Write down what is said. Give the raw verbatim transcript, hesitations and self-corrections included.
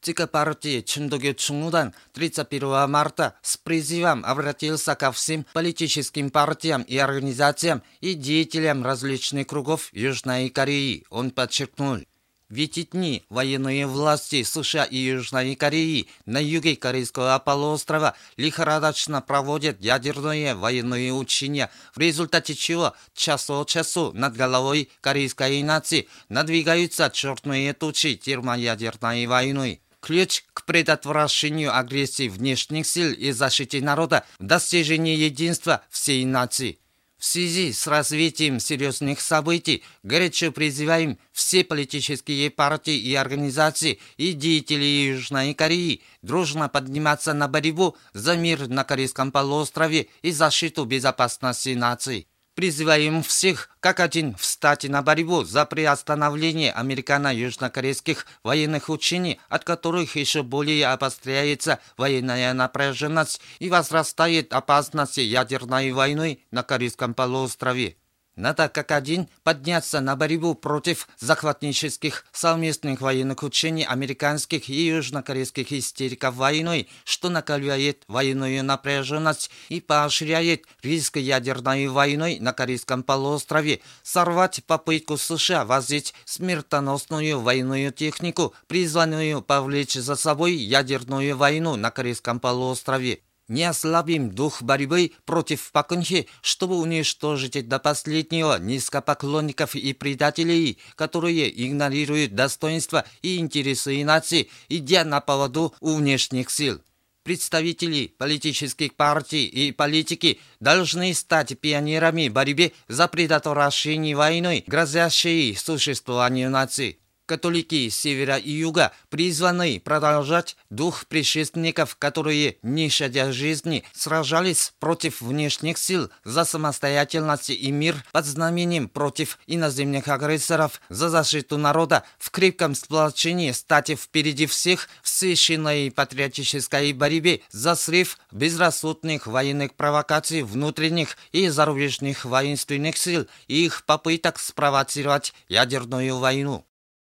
ЦК партии Чундогю Чунгудан тридцать первого марта с призывом обратился ко всем политическим партиям и организациям и деятелям различных кругов Южной Кореи. Он подчеркнул: в эти дни военные власти США и Южной Кореи на юге Корейского полуострова лихорадочно проводят ядерные военные учения, в результате чего час от часу над головой корейской нации надвигаются черные тучи термоядерной войны. Ключ к предотвращению агрессии внешних сил и защите народа в достижении единства всей нации. В связи с развитием серьезных событий горячо призываем все политические партии и организации и деятели Южной Кореи дружно подниматься на борьбу за мир на Корейском полуострове и защиту безопасности нации. Призываем всех как один встать на борьбу за приостановление американо-южнокорейских военных учений, от которых еще более обостряется военная напряженность и возрастает опасность ядерной войны на Корейском полуострове. Надо как один подняться на борьбу против захватнических совместных военных учений американских и южнокорейских истериков войной, что накаляет военную напряженность и поощряет риск ядерной войны на Корейском полуострове, сорвать попытку США возить смертоносную военную технику, призванную повлечь за собой ядерную войну на Корейском полуострове. Не ослабим дух борьбы против Пак Кын Хе, чтобы уничтожить до последнего низкопоклонников и предателей, которые игнорируют достоинства и интересы нации, идя на поводу у внешних сил. Представители политических партий и политики должны стать пионерами борьбы за предотвращение войны, грозящей существованию нации. Католики севера и юга призваны продолжать дух предшественников, которые, не щадя жизни, сражались против внешних сил за самостоятельность и мир под знаменем против иноземных агрессоров, за защиту народа, в крепком сплочении стать впереди всех в священной патриотической борьбе за срыв безрассудных военных провокаций внутренних и зарубежных воинственных сил и их попыток спровоцировать ядерную войну.